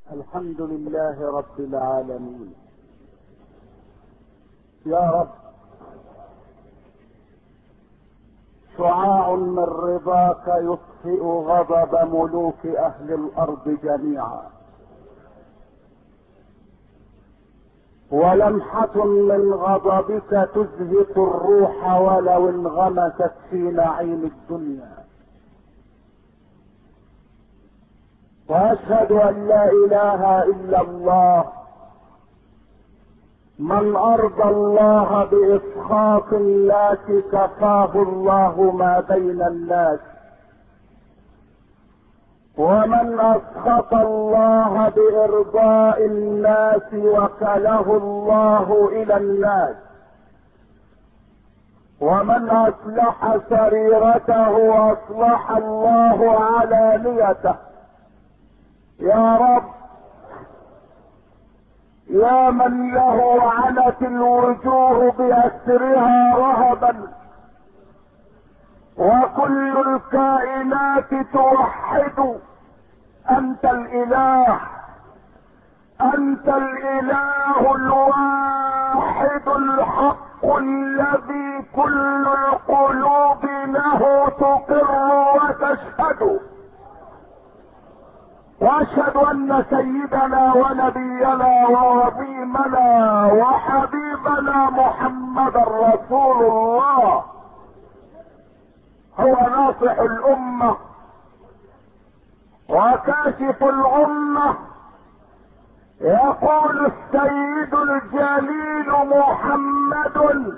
الحمد لله رب العالمين. يا رب، شعاع من رضاك يطفئ غضب ملوك اهل الارض جميعا، ولمحة من غضبك تزهق الروح ولو انغمست في نعيم الدنيا. واشهد ان لا اله الا الله، من ارضى الله باسخاط الناس كفاه الله ما بين الناس، ومن اسخط الله بارضاء الناس وكله الله الى الناس، ومن اصلح سريرته اصلح الله علانيته. يا رب، يا من له عنت الوجوه بأسرها رهبا، وكل الكائنات توحد أنت الإله، أنت الإله الواحد الحق الذي كل القلوب له تقر وتشهد. واشهد ان سيدنا ونبينا وعظيمنا وحبيبنا محمد رسول الله هو ناصح الامه وكاشف الامه. يقول السيد الجليل محمد: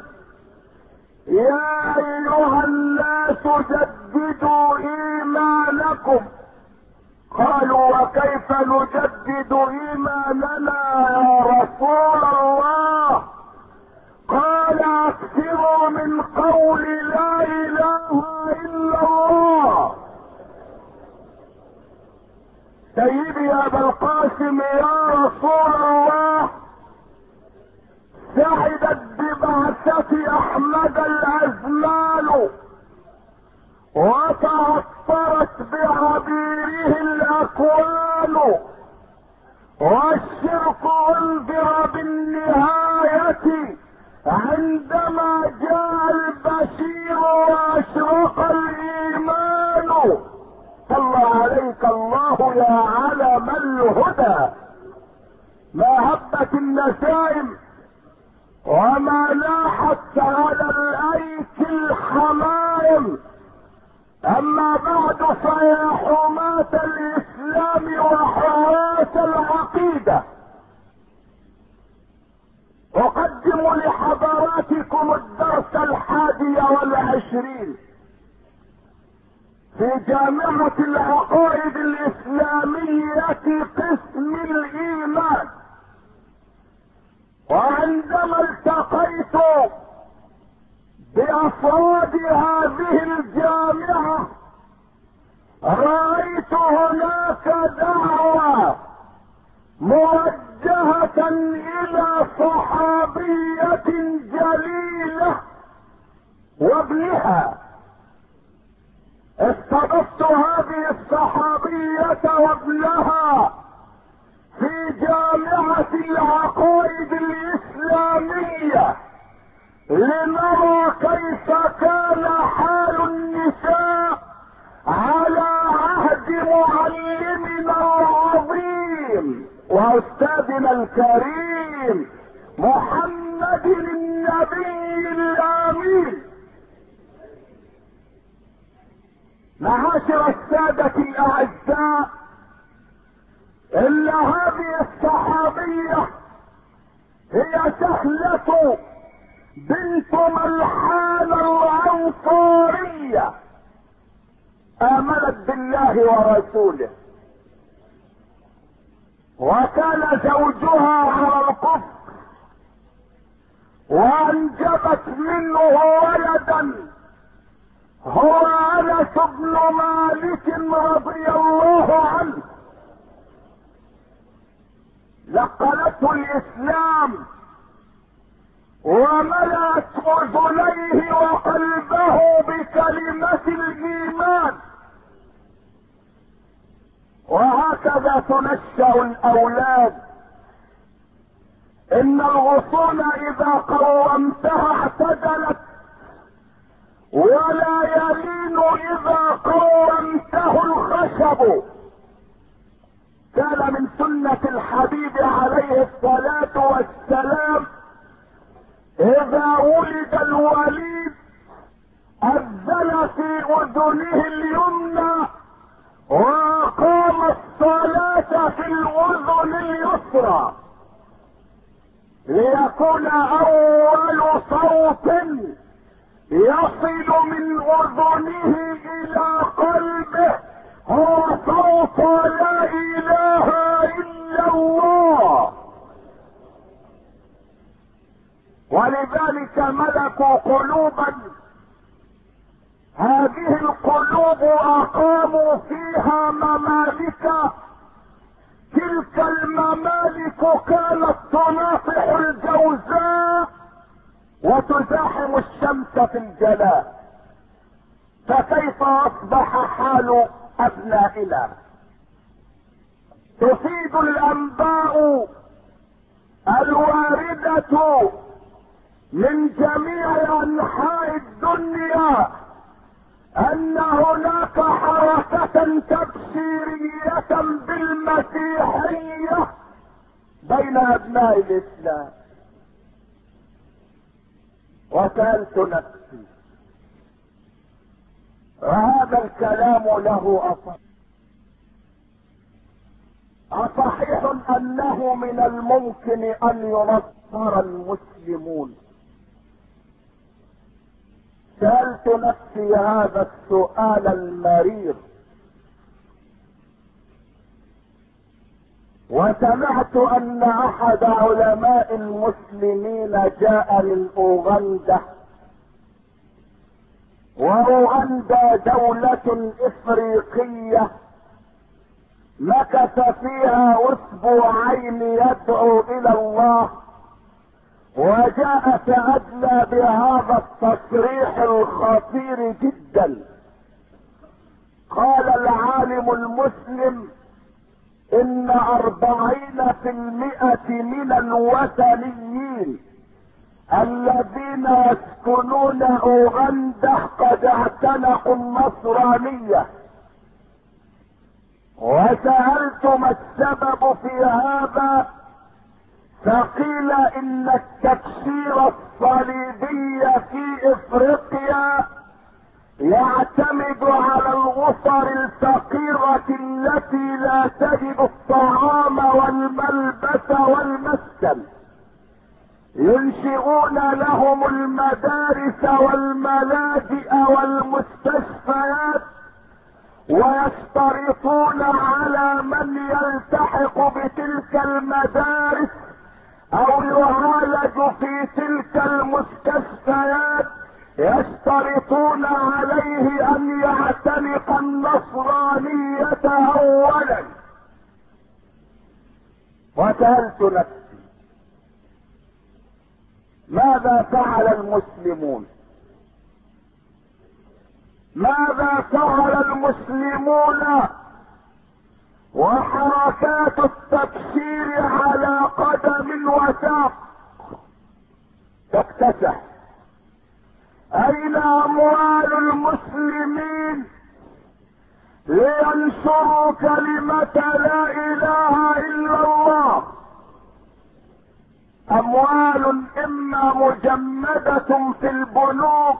يا ايها الناس جددوا ايمانكم. قالوا: وكيف نجدد ايماننا يا رسول الله؟ قال: اكثروا من قول لا اله الا الله. سيدي يا ابا القاسم يا رسول الله، سعدت ببعثة احمد الازمان، وتعطرت بعبيره الاكوان، والشرك انذر بالنهاية عندما جاء البشير واشرق الايمان. صلى عليك الله يا علم الهدى، ما هبت النسائم وما لاحت على الايك الحمائم. اما بعد، فيا حماة الاسلام وحراس العقيدة، اقدم لحضراتكم الدرس 21 في جامعة العقائد الاسلامية قسم الايمان. وعندما التقيت بافراد هذه الجامعة رأيت هناك دعوة موجهة الى صحابية جليلة وابنها. استضفت هذه الصحابية وابنها في جامعة العقائد الاسلامية لنرى كيف كان حال النساء على عهد معلمنا العظيم واستاذنا الكريم محمد النبي الامين. معاشر السادة الاعزاء، ان هذه الصحابية هي سهلة بنت ملحان العنصارية، آمنت بالله ورسوله، وكان زوجها على الكفر، وانجبت منه ولدا هو انس بن مالك رضي الله عنه. لقنته الاسلام وملأت اذنيه وقلبه بكلمة الايمان، وهكذا تنشأ الاولاد. ان الغصون اذا قومتها اعتدلت، ولا يلين اذا قومته الخشب. كان من سنة الحبيب عليه الصلاة والسلام اذا ولد الوليد اذن في اذنه اليمنى واقام الصلاة في الاذن اليسرى، ليكون اول صوت يصل من اذنه الى قلبه هو صوت لا اله الا الله. ولذلك ملكوا قلوبا، هذه القلوب اقاموا فيها ممالك، تلك الممالك كانت تناطح الجوزاء وتزاحم الشمس في الجلاء. فكيف اصبح حال ابنائنا؟ تفيد الانباء الواردة من جميع انحاء الدنيا ان هناك حركة تبشيرية بالمسيحية بين ابناء الاسلام. وسألت نفسي، وهذا الكلام له أصحيح أنه من الممكن أن ينصر المسلمون؟ سألت نفسي هذا السؤال المرير، وسمعت أن أحد علماء المسلمين جاء من أوغندا، وأوغندا دولة إفريقية مكث فيها أسبوعين يدعو إلى الله، وجاء تأدلى بهذا التصريح الخطير جدا. قال العالم المسلم ان 40% من الوثنيين الذين يسكنون اوغندا قد اعتنقوا النصرانية. وسألت ما السبب في هذا، فقيل ان التكسير الصليبي في افريقيا يعتمد على الاسر الفقيرة التي لا تجد الطعام والملبس والمسكن، ينشئون لهم المدارس والملاجئ والمستشفيات، ويشترطون على من يلتحق بتلك المدارس او يعالج في تلك المستشفيات، يشترطون عليه ان يعتنق النصرانية اولا. وسألت نفسي ماذا فعل المسلمون؟ ماذا فعل المسلمون وحركات التبشير على قدم وساق تكتسح؟ اين اموال المسلمين لينشروا كلمة لا اله الا الله؟ اموال اما مجمدة في البنوك،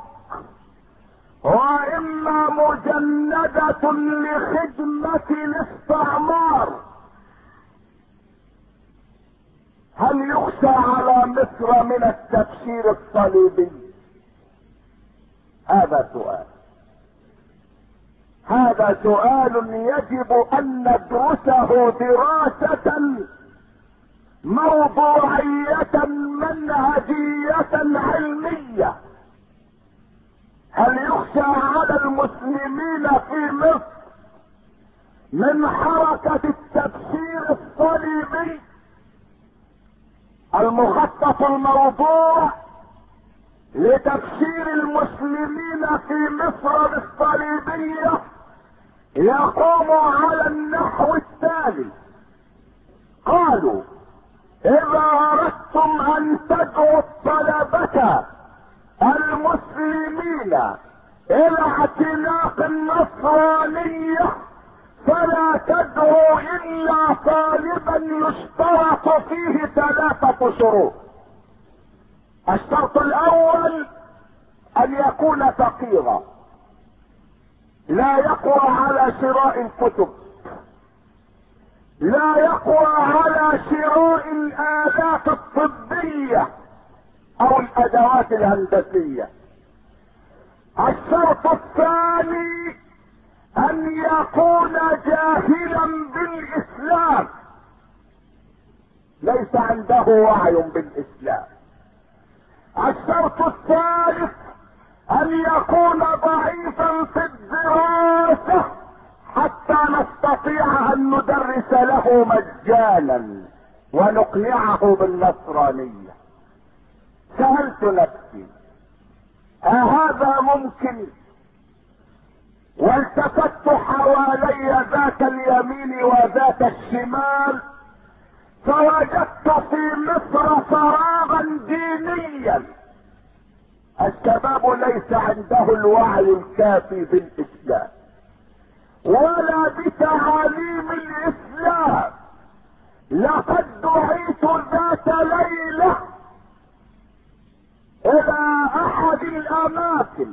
واما مجندة لخدمة الاستعمار. هل يخشى على مصر من التبشير الصليبي؟ هذا سؤال، هذا سؤال يجب ان ندرسه دراسة موضوعية منهجية علمية. هل يخشى على المسلمين في مصر من حركة التبشير الصليبي؟ المخطط الموضوع لتبشير المسلمين في مصر بالصليبية يقوم على النحو التالي. قالوا اذا اردتم ان تدعوا الطلبة المسلمين الى اعتناق النصرانية فلا تدعوا الا طالبا يشترط فيه 3 شروط. الشرط الاول ان يكون فقيرا لا يقوى على شراء الكتب، لا يقوى على شراء الآلات الطبية او الادوات الهندسية. الشرط الثاني ان يكون جاهلا بالاسلام، ليس عنده وعي بالاسلام. الشرط الثالث ان يكون ضعيفا في الدراسة حتى نستطيع ان ندرس له مجانا ونقنعه بالنصرانية. سألت نفسي أهذا ممكن؟ والتفت حوالي ذات اليمين وذات الشمال فوجدت في مصر فراغا دينيا. الشباب ليس عنده الوعي الكافي بالاسلام ولا بتعاليم الاسلام. لقد دعيت ذات ليلة الى احد الاماكن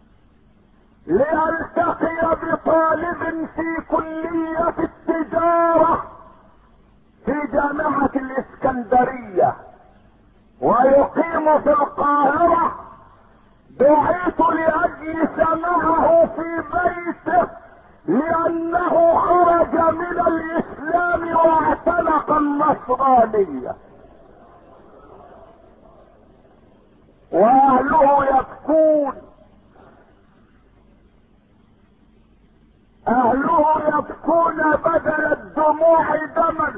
لالتقي بطالب في كلية التجارة في جامعة الاسكندرية ويقيم في القاهرة. دعيت لاجلس معه في بيته لانه خرج من الاسلام واعتنق النصرانية، واهله يبكون، اهله يبكون بدل الدموع دما.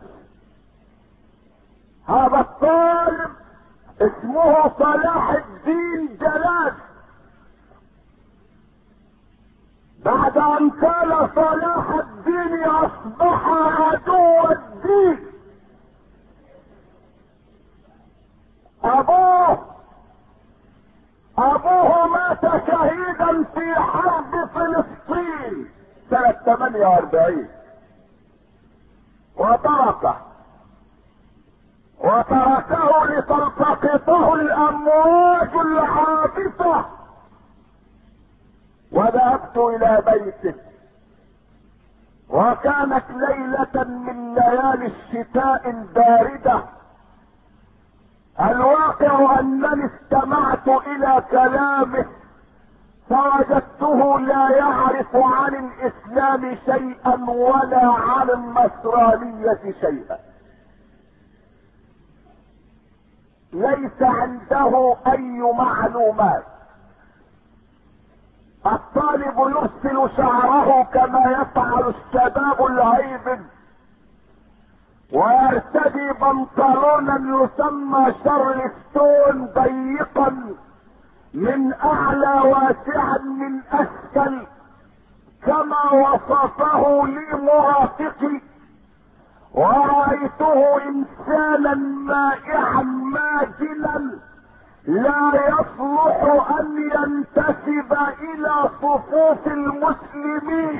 هذا الطالب اسمه صلاح الدين جلال. بعد ان كان صلاح الدين اصبح عدو الدين. ابوه مات شهيدا في حرب فلسطين سنة 48 وتركه لتلتقطه الامواج العاطفة. وذهبت الى بيته وكانت ليلة من ليالي الشتاء الباردة. الواقع انني استمعت الى كلامه فوجدته لا يعرف عن الاسلام شيئا ولا عن النصرانية شيئا. ليس عنده اي معلومات. الطالب يرسل شعره كما يفعل الشباب الهيبل ويرتدي بنطلونا يسمى شارلستون ضيقا من اعلى واسعا من اسفل كما وصفه لي مرافقي. ورأيته انسانا مائعا ماجلا لا يصلح ان ينتسب الى صفوف المسلمين.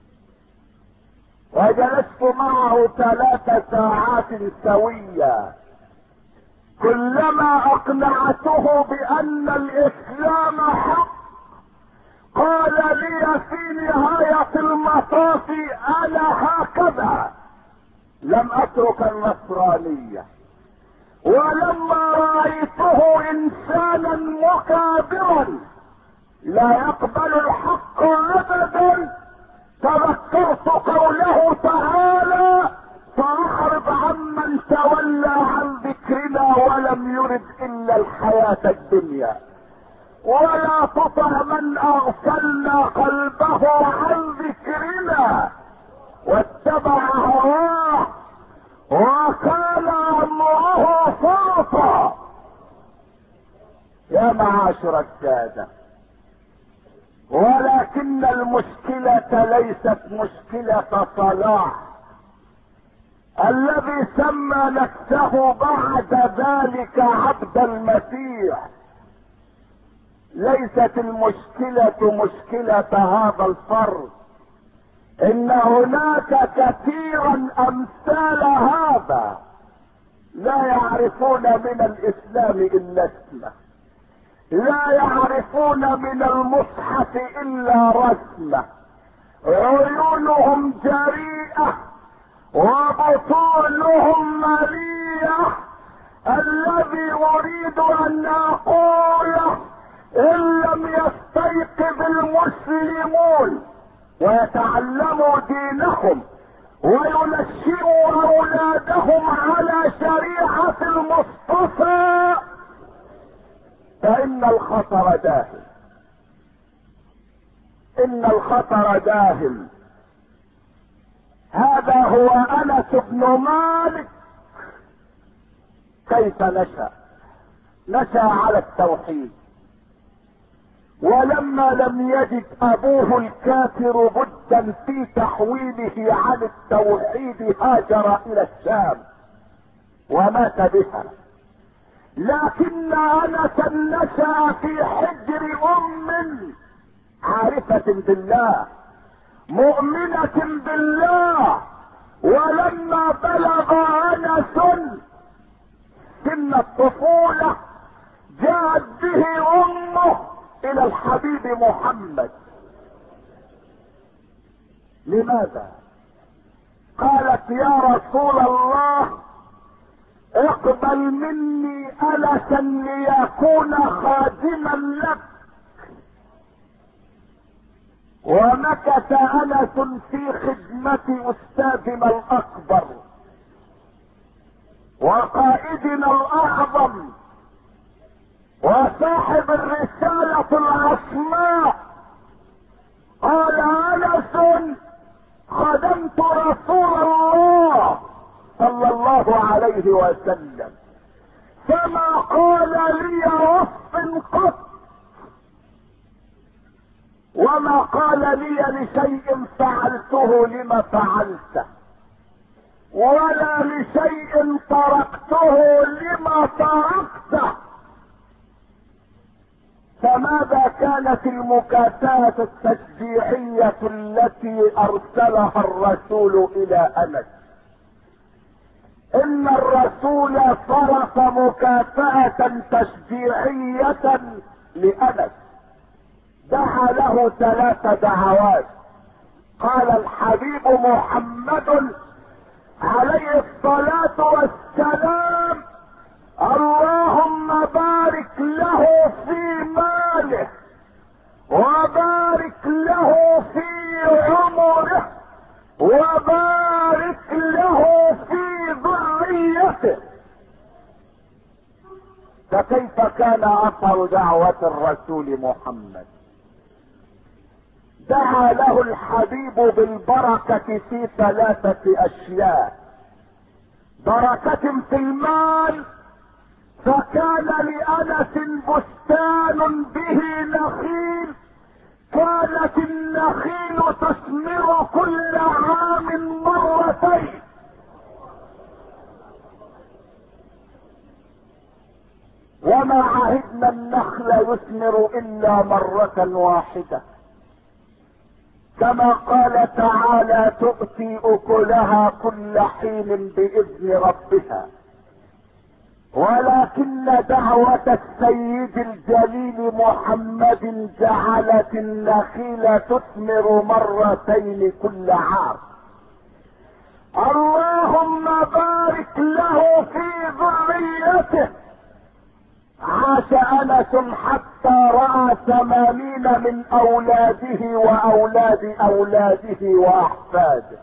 وجلست معه 3 ساعات سوية. كلما اقنعته بان الاسلام حق قال لي في نهاية المطاف انا هكذا لم اترك النصرانية. ولما رأيته انسانا مكابرا لا يقبل الحق ابدا تذكرت قوله تعالى فاعرض عمن تولى عن ذكرنا ولم يرد الا الحياة الدنيا ولا تطع من اغفلنا قلبه عن ذكرنا واتبع هواه وكان امره فرطا. يا معاشر السادة، ولكن المشكلة ليست مشكلة صلاح الذي سمى نفسه بعد ذلك عبد المسيح. ليست المشكلة مشكلة هذا الفرد، ان هناك كثيرا امثال هذا لا يعرفون من الاسلام الا اسمه، لا يعرفون من المصحف الا رسمه، عيونهم جريئة وبطونهم مليئة. الذي اريد ان اقوله ان لم يستيقظ المسلمون ويتعلموا دينهم وينشئوا اولادهم على شريعة المصطفى فان الخطر داهم، ان الخطر داهم. هذا هو انس بن مالك. كيف نشأ على التوحيد، ولما لم يجد ابوه الكافر بدا في تحويله عن التوحيد هاجر الى الشام ومات بها. لكن انسا نشأ في حجر عارفة بالله مؤمنة بالله، ولما بلغ انس سن الطفولة جاءت به امه الى الحبيب محمد. لماذا؟ قالت يا رسول الله اقبل مني انسا ليكون خادما لك. ومكث انس في خدمة استاذنا الاكبر وقائدنا الاعظم وصاحب الرسالة العصماء. قال انس خدمت رسول الله صلى الله عليه وسلم فما قال لي رف قط، وما قال لي لشيء فعلته لما فعلته، ولا لشيء تركته لما تركته. فماذا كانت المكافأة التشجيعية التي ارسلها الرسول الى انس؟ ان الرسول صرف مكافأة تشجيعية لانس، دعا له 3 دعوات. قال الحبيب محمد عليه الصلاة والسلام اللهم بارك له في ماله وبارك له في عمره وبارك له في ذريته. فكيف كان اثر دعوة الرسول محمد؟ دعا له الحبيب بالبركة في 3 اشياء. بركة في المال، فكان لانس بستان به نخيل، كانت النخيل تثمر كل عام مرتين. وما عهدنا النخل يثمر الا مرة واحدة، كما قال تعالى تؤتي اكلها كل حين باذن ربها. ولكن دعوة السيد الجليل محمد جعلت النخيل تثمر مرتين كل عام. اللهم بارك له في ذريته. عاش انس حتى رأى 80 من اولاده واولاد اولاده واحفاده.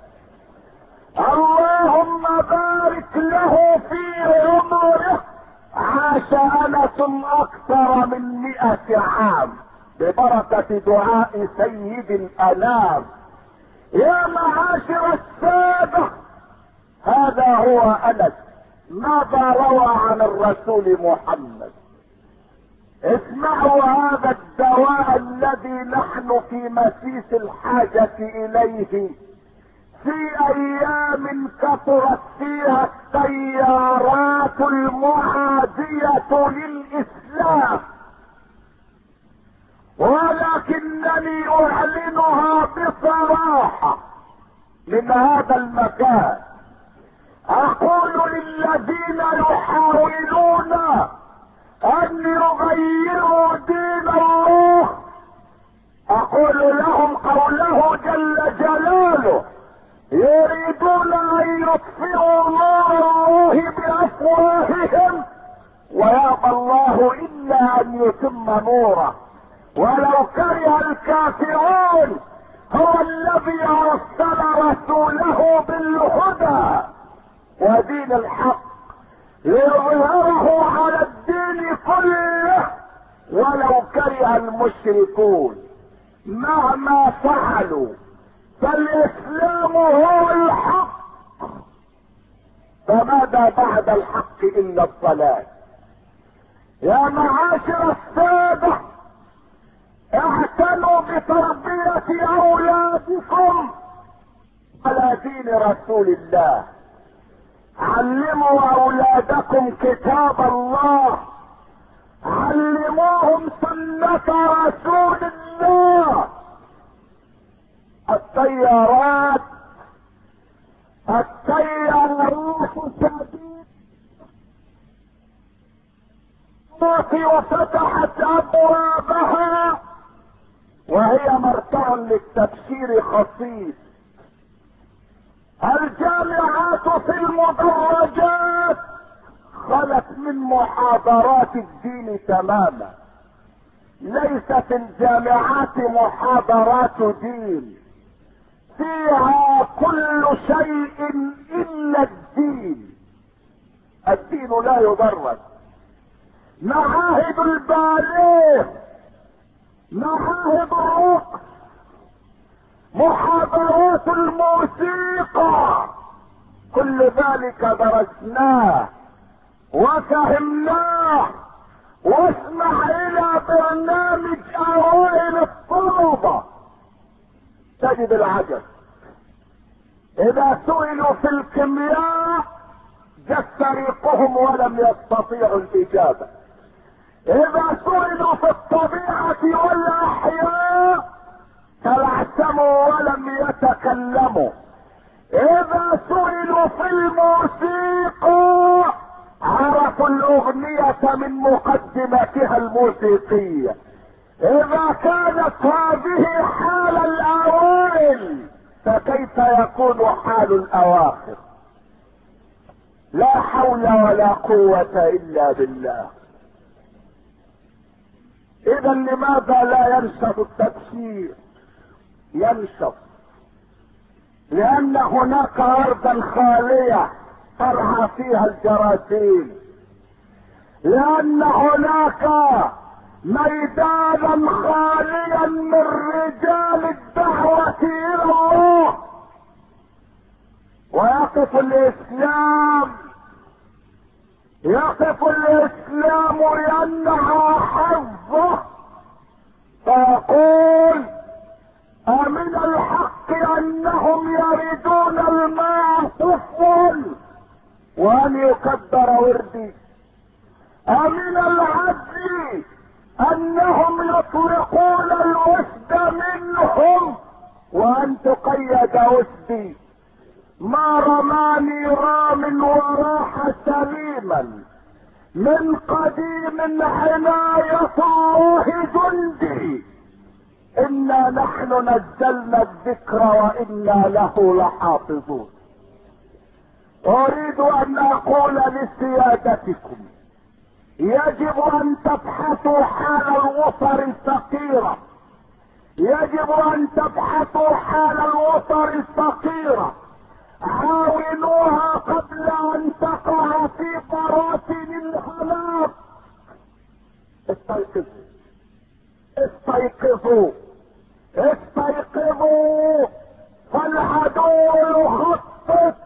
اللهم بارك له في عمره. عاش انس اكثر من 100 عام ببركة دعاء سيد الانام. يا معاشر السادة، هذا هو انس. ماذا روى عن الرسول محمد؟ اسمعوا هذا الدواء الذي نحن في مسيس الحاجة اليه في ايام كثرت فيها التيارات المعادية للاسلام، ولكنني اعلنها بصراحة من هذا المكان. اقول للذين يحاولون ان يغيروا دين الله، اقول لهم قوله جل جلاله: يريدون ان يطفئوا نور الله بافواههم ويأبى الله الا ان يتم نوره ولو كره الكافرون. هو الذي ارسل رسوله بالهدى ودين الحق ليظهره على الدين كله ولو كره المشركون. مهما فعلوا فالاسلام هو الحق، فماذا بعد الحق الا الضلال؟ يا معاشر السادة، اعتنوا بتربية اولادكم على دين رسول الله. علموا اولادكم كتاب الله، علموهم سنة رسول الله. التيارات وفتحت ابوابها وهي مرتع للتبشير خصيص. الجامعات في المدرجات خلت من محاضرات الدين تماما. ليست الجامعات محاضرات دين، فيها كل شيء الا الدين. الدين لا يدرس. معاهد الباليه، معاهد الرقص، محاضرات الموسيقى، كل ذلك درسناه وفهمناه. واسمع الى برنامج اوائل الطلبة تجد العجب. اذا سئلوا في الكيمياء جت فريقهم ولم يستطيعوا الاجابة. اذا سئلوا في الطبيعة والاحياء تلعثموا ولم يتكلموا. اذا سئلوا في الموسيقى عرفوا الاغنية من مقدمتها الموسيقية. اذا كانت هذه حال الاوائل فكيف يكون حال الاواخر؟ لا حول ولا قوة الا بالله. اذا لماذا لا ينشط التبشير؟ ينشط لان هناك ارضا خالية ترعى فيها الجراثيم، لان هناك ميدانا خاليا من رجال الدعوة الى الله. ويقف الاسلام، يقف الاسلام يمنع حظه فيقول: امن الحق انهم يريدون الماء صفوا وان يكبر وردي. امن العدل انهم يطلقون الوسد منهم وان تقيد وسدي. ما رماني رام وراح سليما، من قديم عناية الله جندي. انا نحن نزلنا الذكر وانا له لحافظون. اريد ان اقول لسيادتكم: يجب ان تبحثوا حال الاسر الفقيرة، يجب ان تبحثوا حال الاسر الفقيرة. عاونوها قبل ان تقع في براثن الهلاك. استيقظوا، استيقظوا، استيقظوا، فالعدو يخطط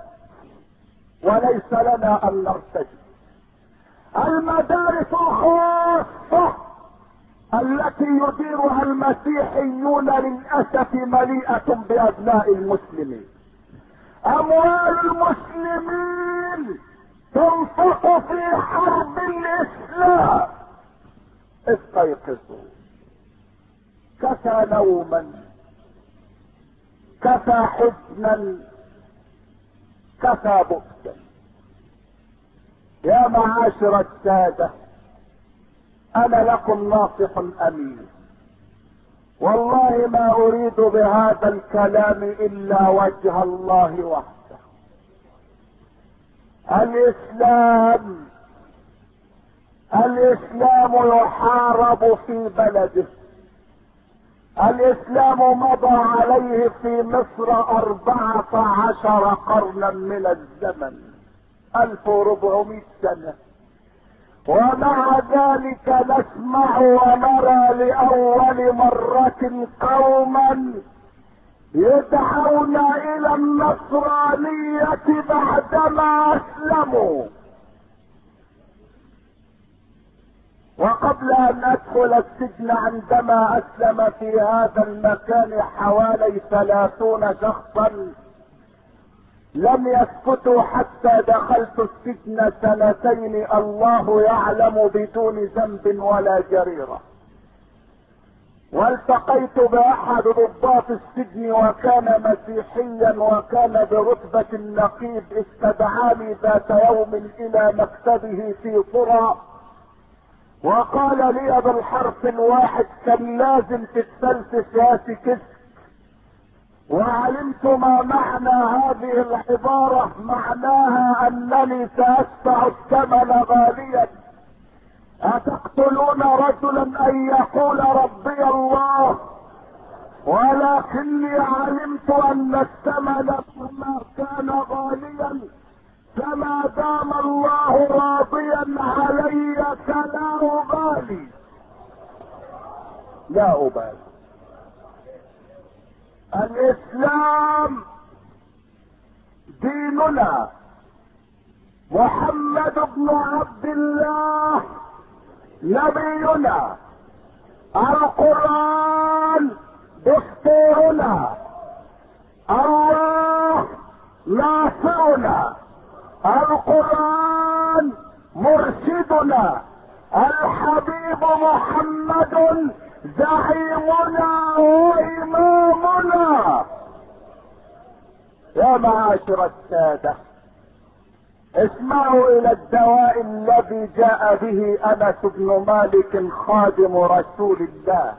وليس لنا ان نرتجي. المدارس الخاصة التي يديرها المسيحيون للأسف مليئة بأبناء المسلمين. أموال المسلمين تنفق في حرب الإسلام. استيقظوا، كفى نوما، كفى حزنا، كفى بؤسا. يا معاشر السادة، انا لكم ناصح امين، والله ما اريد بهذا الكلام الا وجه الله وحده. الاسلام يحارب في بلده. الاسلام مضى عليه في مصر 14 قرنا من الزمن، 1400 سنة، ومع ذلك نسمع ونرى لأول مرة قوما يدعون إلى النصرانية بعدما أسلموا. وقبل أن أدخل السجن عندما أسلم في هذا المكان حوالي 30 شخصا لم يسكتوا حتى دخلت السجن 2 الله يعلم بدون ذنب ولا جريرة. والتقيت بأحد ضباط السجن وكان مسيحيا وكان برتبة النقيب، استدعاني ذات يوم إلى مكتبه في طرى وقال لي بالحرف الواحد كان لازم تتفلسف يا سكت. وعلمت ما معنى هذه العبارة، معناها انني سأدفع الثمن غاليا. اتقتلون رجلا ان يقول ربي الله؟ ولكني علمت ان الثمن ما كان غاليا فما دام الله راضيا علي فلا ابالي، لا ابالي. الاسلام ديننا، محمد بن عبد الله نبينا، القرآن دستورنا، الله ناصرنا، القرآن مرشدنا، الحبيب محمد زعيمنا وإمامنا. يا معاشر السادة، اسمعوا إلى الدواء الذي جاء به أنس بن مالك خادم رسول الله.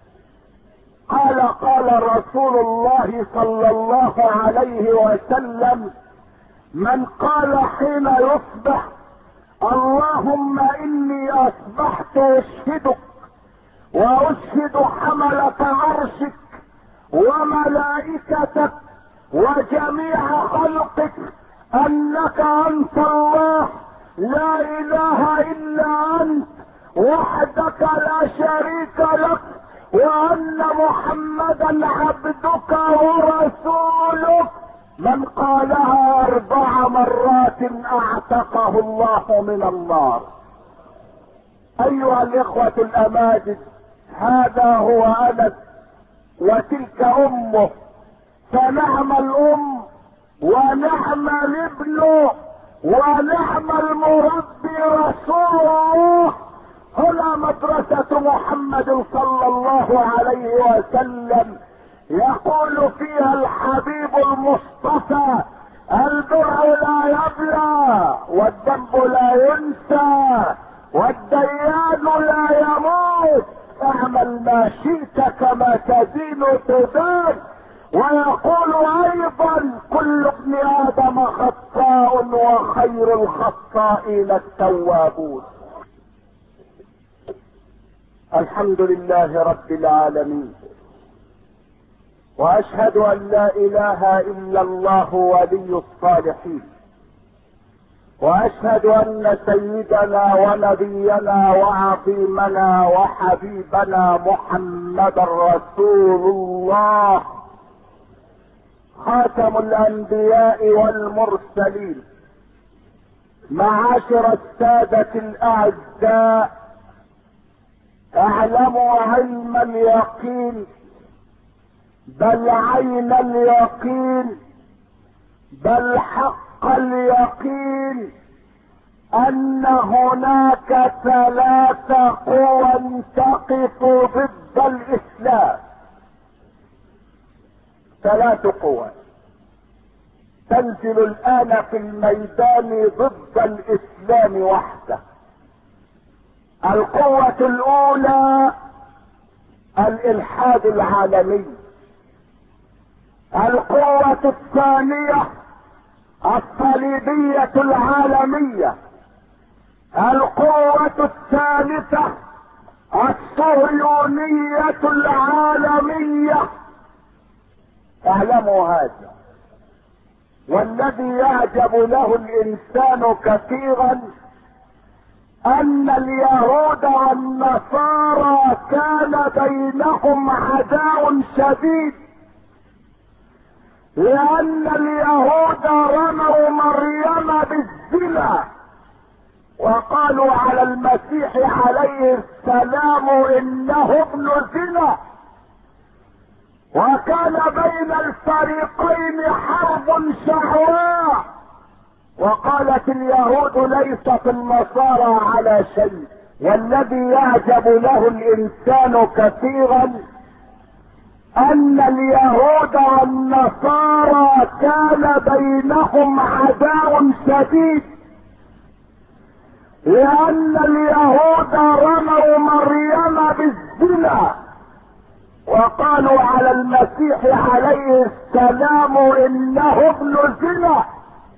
قال رسول الله صلى الله عليه وسلم: من قال حين يصبح اللهم إني أصبحت أشهدك وأشهد حملة عرشك وملائكتك وجميع خلقك أنك أنت الله لا إله إلا أنت وحدك لا شريك لك، وأن محمدا عبدك ورسولك، من قالها 4 مرات اعتقه الله من النار. ايها الاخوة الاماجد، هذا هو انس وتلك امه، فنعم الام ونعم الابن ونعم المربي رسول الله. هنا مدرسة محمد صلى الله عليه وسلم يقول فيها الحبيب المصطفى: البر لا يبلى والذنب لا ينسى والديان لا يموت، اعمل ما شئت كما تدين تدان. ويقول ايضا: كل ابن ادم خطاء وخير الخطائين التوابون. الحمد لله رب العالمين، واشهد ان لا اله الا الله ولي الصالحين، واشهد ان سيدنا ونبينا وعظيمنا وحبيبنا محمد رسول الله، خاتم الانبياء والمرسلين. معاشر السادة الاعزاء، اعلموا علم اليقين، بل عين اليقين، بل حق اليقين ان هناك 3 قوى تقف ضد الاسلام. 3 قوى تنزل الان في الميدان ضد الاسلام وحده. القوة الاولى الالحاد العالمي. القوة الثانية الصليبية العالمية. القوة الثالثة الصهيونية العالمية. اعلموا هذا. والذي يعجب له الانسان كثيرا ان اليهود والنصارى كان بينهم عداء شديد، لان اليهود رموا مريم بالزنا وقالوا على المسيح عليه السلام انه ابن زنا، وكان بين الفريقين حرب شهواء. وقالت اليهود ليست النصارى على شيء. والذي يعجب له الانسان كثيرا ان اليهود والنصارى كان بينهم عداء شديد، لان اليهود رموا مريم بالزنا وقالوا على المسيح عليه السلام انه ابن زنا،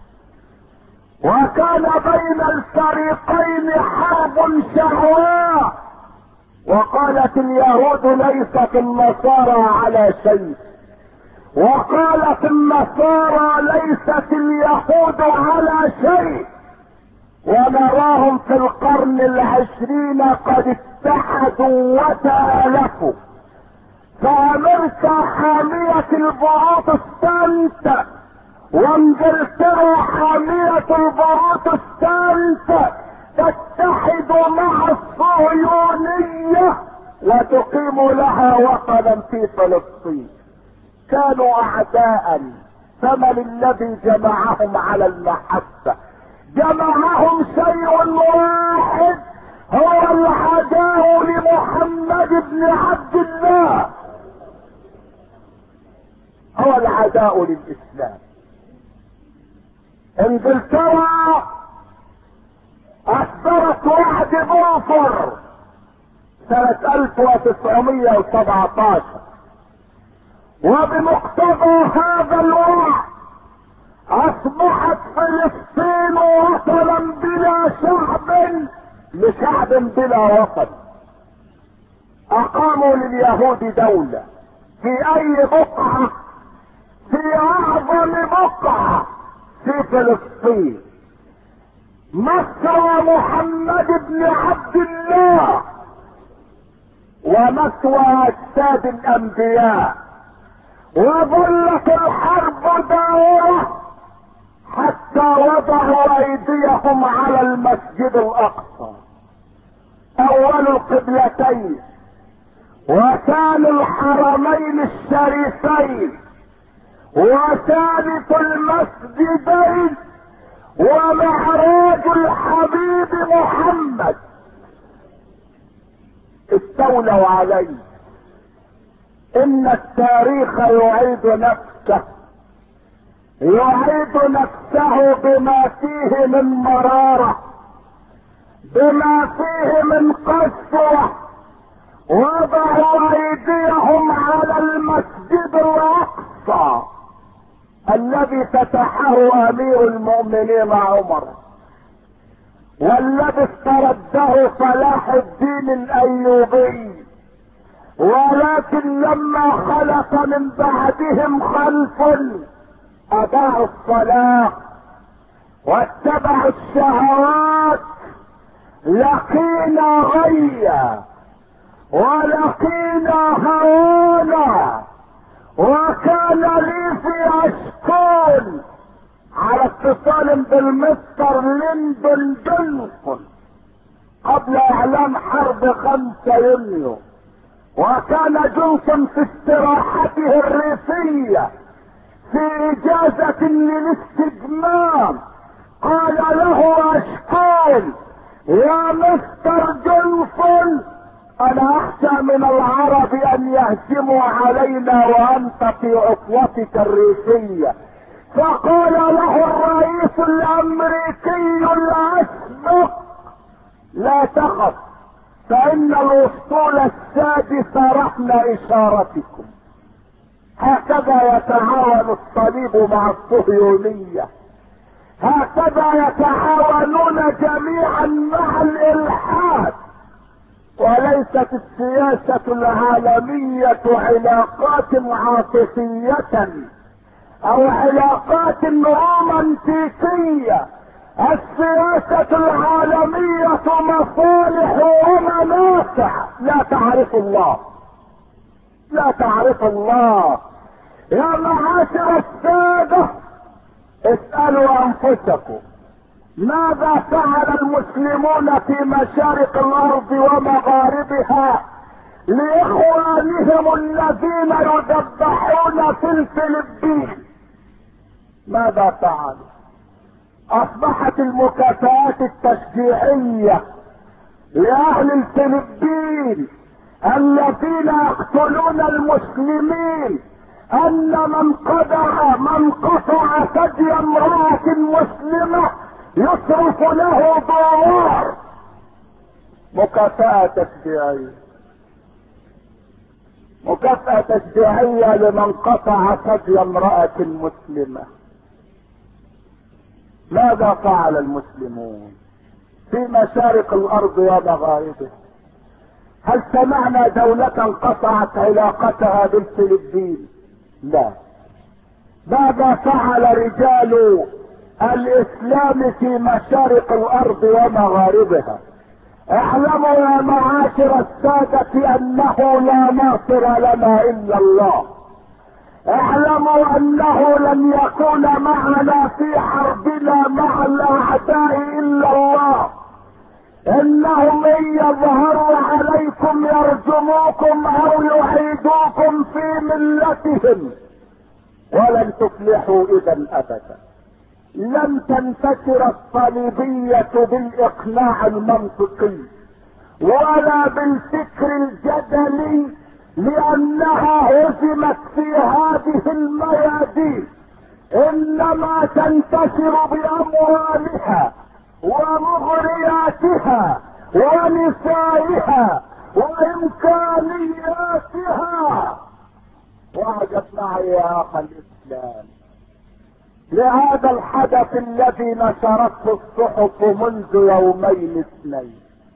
وكان بين الفريقين حرب شهواء. وقالت اليهود ليست النصارى على شيء، وقالت النصارى ليست اليهود على شيء. ونراهم في القرن 20 قد اتحدوا وتآلفوا. فامريكا حامية البروتستانت، وانجلترا حامية البروتستانت تتحد مع الصهيونية وتقيم لها وطنا في فلسطين. كانوا اعداء، فمن الذي جمعهم على المحبة؟ جمعهم شيء واحد، هو العداء لمحمد بن عبد الله، هو العداء للاسلام. انجلترا اصدرت وعد بلفور سنة 1917، وبمقتضى هذا الوعد اصبحت فلسطين وطنا بلا شعب، لشعب بلا وطن. اقاموا لليهود دولة في اي بقعة؟ في اعظم بقعة في فلسطين، مصر محمد بن عبد الله ومثوى اجساد الانبياء. وظلت الحرب دائرة حتى وضعوا ايديهم على المسجد الاقصى، اول القبلتين وثاني الحرمين الشريفين وثالث المسجدين ومعراج الحبيب محمد. استولوا عليه. ان التاريخ يعيد نفسه، يعيد نفسه بما فيه من مرارة، بما فيه من قسوة. وضعوا ايديهم على المسجد الاقصى الذي فتحه امير المؤمنين عمر، والذي استرده صلاح الدين الايوبي. ولكن لما خلف من بعدهم خلف اضاعوا الصلاة واتبعوا الشهوات، لقينا غيا ولقينا هوانا. وكان لي في اشكال على اتصال بالمستر ليندون جونسون قبل قبل اعلان حرب 5 يونيو، وكان جونسون في استراحته الريفية في اجازة للاستجمام، قال له اشكون يا مستر جونسون، انا اخشى من العرب ان يهجموا علينا وانت في عطلتك الريفية. فقال له الرئيس الامريكي الاسبق لا تخف، فان الاسطول السادس رهن اشارتكم. هكذا يتعاون الصليب مع الصهيونية، هكذا يتعاونون جميعا مع الالحاد. وليست السياسة العالمية علاقات عاطفية او علاقات رومانتيكية، السياسة العالمية مصالح ومنافع. لا تعرف الله، لا تعرف الله. يا معاشر السادة، اسألوا انفسكم ماذا فعل المسلمون في مشارق الارض ومغاربها لاخوانهم الذين يذبحون في الفلبين؟ ماذا فعلوا؟ اصبحت المكافآت التشجيعية لاهل الفلبين الذين يقتلون المسلمين ان من قطع ثدي امرأة مسلمة يصرف له $. مكافأة تشجيعية، مكافأة تشجيعية لمن قطع ثدي امرأة مسلمة. ماذا فعل المسلمون في مشارق الارض ومغاربها؟ هل سمعنا دولة قطعت علاقتها بالفلبين؟ لا. ماذا فعل رجال الاسلام في مشارق الارض ومغاربها؟ اعلموا يا معاشر السادة انه لا ناصر لنا الا الله. اعلموا انه لن يكون معنا في حربنا مع الاعداء الا الله. انهم ان يظهروا عليكم يرجموكم او يعيدوكم في ملتهم، ولن تفلحوا اذا ابدا. لن تنتشر الصليبية بالاقناع المنطقي ولا بالفكر الجدلي، لانها هزمت في هذه الميادين، انما تنتشر باموالها ومغرياتها ونسائها وامكانياتها. واعجب معي يا اخ الاسلام لهذا الحدث الذي نشرته الصحف منذ 2 يومين.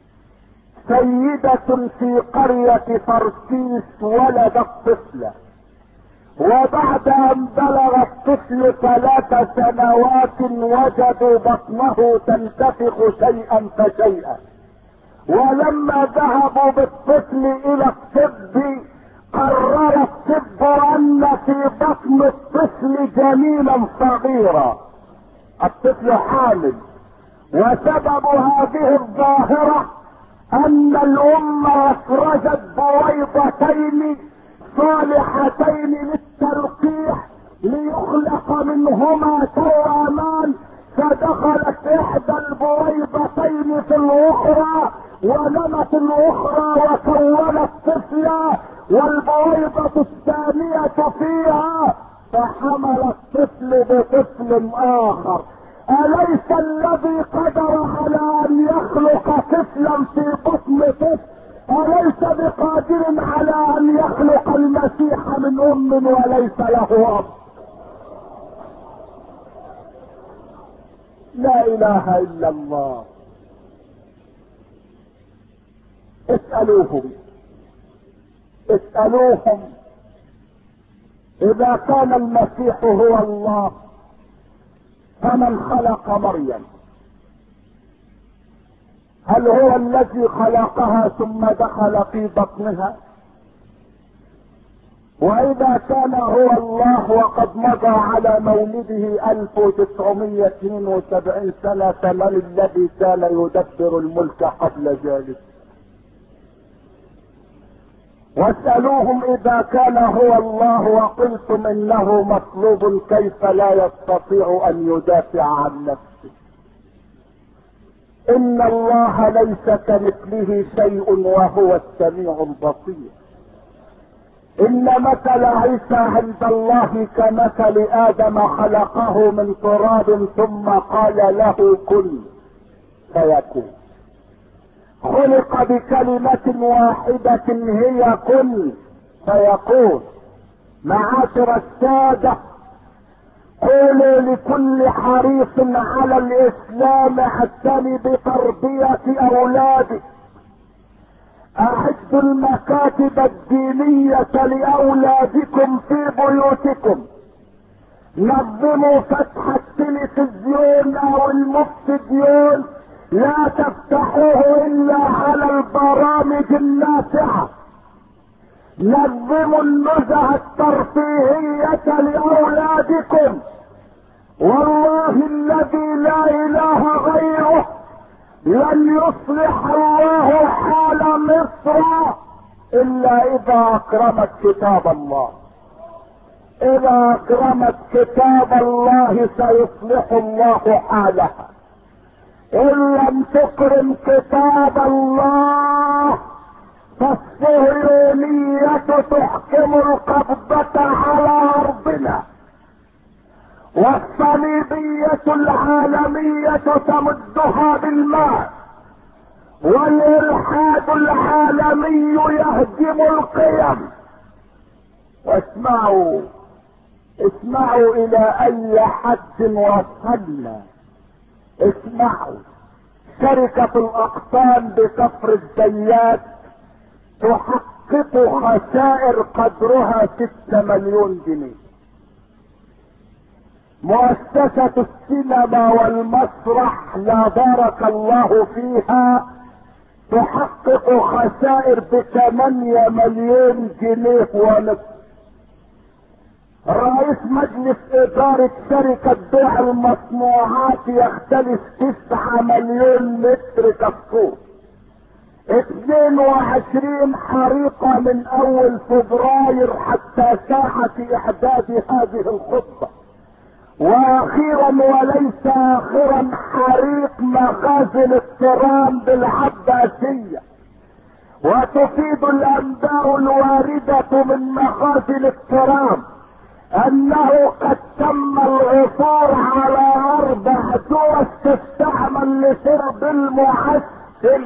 سيدة في قرية فرسيس ولدت طفلة، وبعد ان بلغ الطفل 3 سنوات وجدوا بطنه تنتفخ شيئا فشيئا، ولما ذهبوا بالطفل الى الطب قرر الطب ان في بطن الطفل جنينا صغيرا، الطفل حامل. وسبب هذه الظاهرة ان الام افرزت بويضتين صالحتين للتلقيح ليخلق منهما توامان، فدخلت احدى البويضتين في الاخرى ونمت الاخرى وكونت طفلا، والبويضة الثانية فيها فحمل الطفل بطفل اخر. اليس الذي قدر على ان يخلق طفلا في بطن طفل اليس بقادر على ان يخلق المسيح من ام وليس له اب؟ لا اله الا الله. اسألوهم اذا كان المسيح هو الله فمن خلق مريم؟ هل هو الذي خلقها ثم دخل في بطنها؟ واذا كان هو الله وقد مضى على مولده 1972 سنة، فمن الذي كان يدبر الملك قبل ذلك؟ واسألوهم اذا كان هو الله وقلتم انه مطلوب كيف لا يستطيع ان يدافع عن نفسه؟ ان الله ليس كمثله شيء وهو السميع البصير. ان مثل عيسى عند الله كمثل ادم، خلقه من تراب ثم قال له كن فيكون. خلق بكلمة واحدة هي كن فيكون. معاشر السادة، قولوا لكل حريص على الاسلام اعتني بتربية اولادك. اعدوا المكاتب الدينية لاولادكم في بيوتكم. نظموا فتح التلفزيون او المفتديون، لا تفتحوه الا على البرامج النافعة. نظموا النزهة الترفيهية لاولادكم. والله الذي لا اله غيره لن يصلح الله حال مصر الا اذا اكرمت كتاب الله. اذا اكرمت كتاب الله سيصلح الله حالها. ان لم تكرم كتاب الله فالصهيونية تحكم القبضة على ارضنا، والصليبية العالمية تمدها بالماء، والالحاد العالمي يهدم القيم. واسمعوا الى اي حد وصلنا. اسمعوا، شركة الاقطان بكفر الزيات تحقق خسائر قدرها 6 مليون جنيه. مؤسسة السينما والمسرح لا بارك الله فيها تحقق خسائر ب8 مليون جنيه ونصف. رئيس مجلس ادارة شركة بيع المصنوعات يختلف 9 مليون متر كفور. 22 حريقة من اول فبراير حتى ساعة احداث هذه الخطة. واخيرا وليس اخرا حريق مخازن الترام بالعباسية. وتفيد الانباء الواردة من مخازن الترام انه قد تم العثور على 4 دور تستعمل لشرب المعسل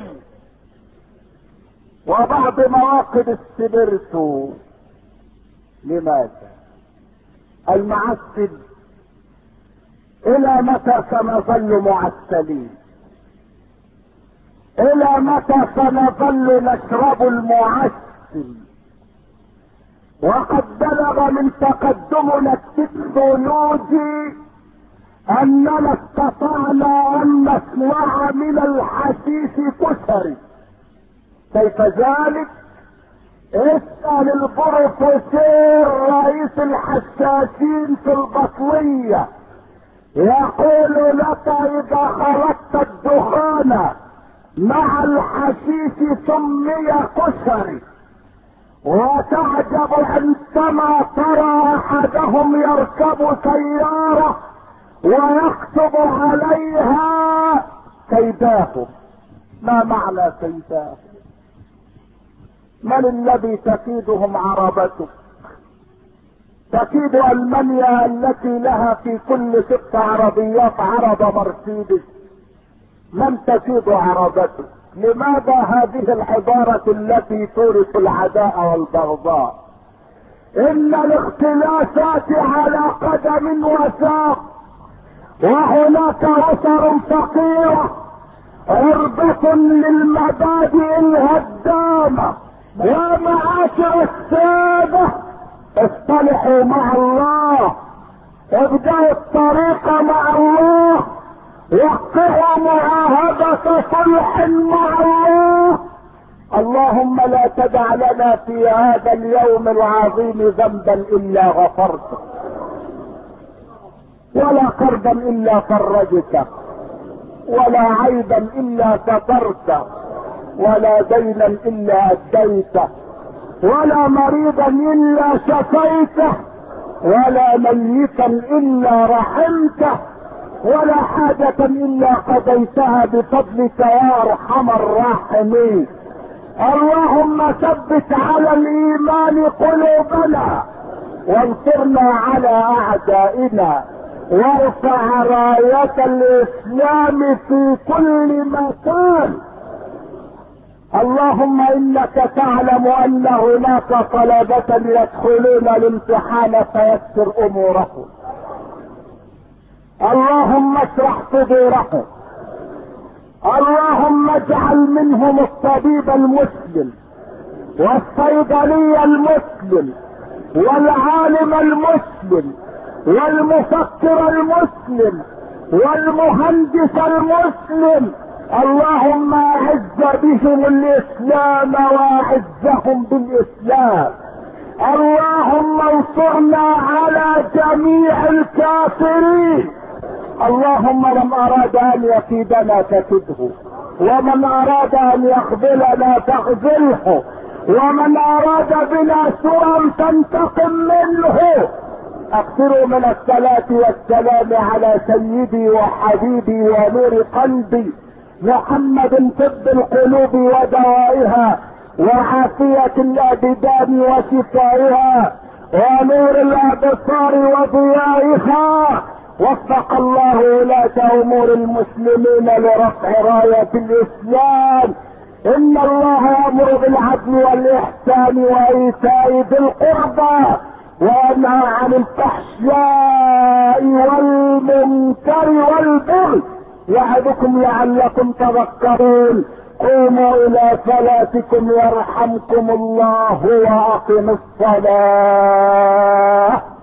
وبعض مواقد السبرتو. لماذا؟ المعسل الى متى سنظل معسلين؟ الى متى سنظل نشرب المعسل؟ وقد بلغ من تقدمنا التكنولوجي اننا استطعنا ان نصنع من الحشيش كشري. كيف ذلك؟ اسأل البروفيسور رئيس الحشاشين في البطلية، يقول لك اذا خلطت الدخان مع الحشيش سمي كشري. وتعجب عندما ترى احدهم يركب سيارة ويكتب عليها كيداهم. ما معنى كيداهم؟ من الذي تكيدهم؟ عربتك. تكيد المانيا التي لها في كل 6 عربيات عربة مرسيدس. من تكيد عربتك؟ لماذا هذه الحضارة التي تورث العداء والبغضاء؟ ان الاختلافات على قدم وساق، وهناك اسر فقيرة عرضة للمبادئ الهدامة. يا معاشر السادة، اصطلحوا مع الله، ابدأوا الطريق مع الله، وقعوا معاهدة صلح مع الله. اللهم لا تدع لنا في هذا اليوم العظيم ذنبا الا غفرته، ولا كربا الا فرجته، ولا عيبا الا سترته، ولا دينا الا اديته، ولا مريضا الا شفيته، ولا ميتا الا رحمته، ولا حاجة الا قضيتها بفضلك يا ارحم الراحمين. اللهم ثبت على الايمان قلوبنا، وانصرنا على اعدائنا، وارفع راية الاسلام في كل مكان. اللهم انك تعلم ان هناك طلبة يدخلون الامتحان فيسر امورهم. اللهم اشرح صدورهم. اللهم اجعل منهم الطبيب المسلم، والصيدلي المسلم، والعالم المسلم، والمفكر المسلم، والمهندس المسلم. اللهم اعز بهم الاسلام واعزهم بالاسلام. اللهم انصرنا على جميع الكافرين. اللهم من اراد ان يكيدنا فكده، ومن اراد ان يخذلنا فاخذله، ومن اراد بنا سوءا فانتقم منه. اكثروا من الصلاة والسلام على سيدي وحبيبي ونور قلبي محمد، طب القلوب ودوائها، وعافية الابدان وشفائها، ونور الابصار وضيائها. وفق الله ولاة امور المسلمين لرفع راية الاسلام. ان الله يأمر بالعدل والاحسان وايتاء ذي القربى، وينهى عن الفحشاء والمنكر والبغي، يعظكم لعلكم تذكرون. قوموا الى صلاتكم يرحمكم الله، واقم الصلاة.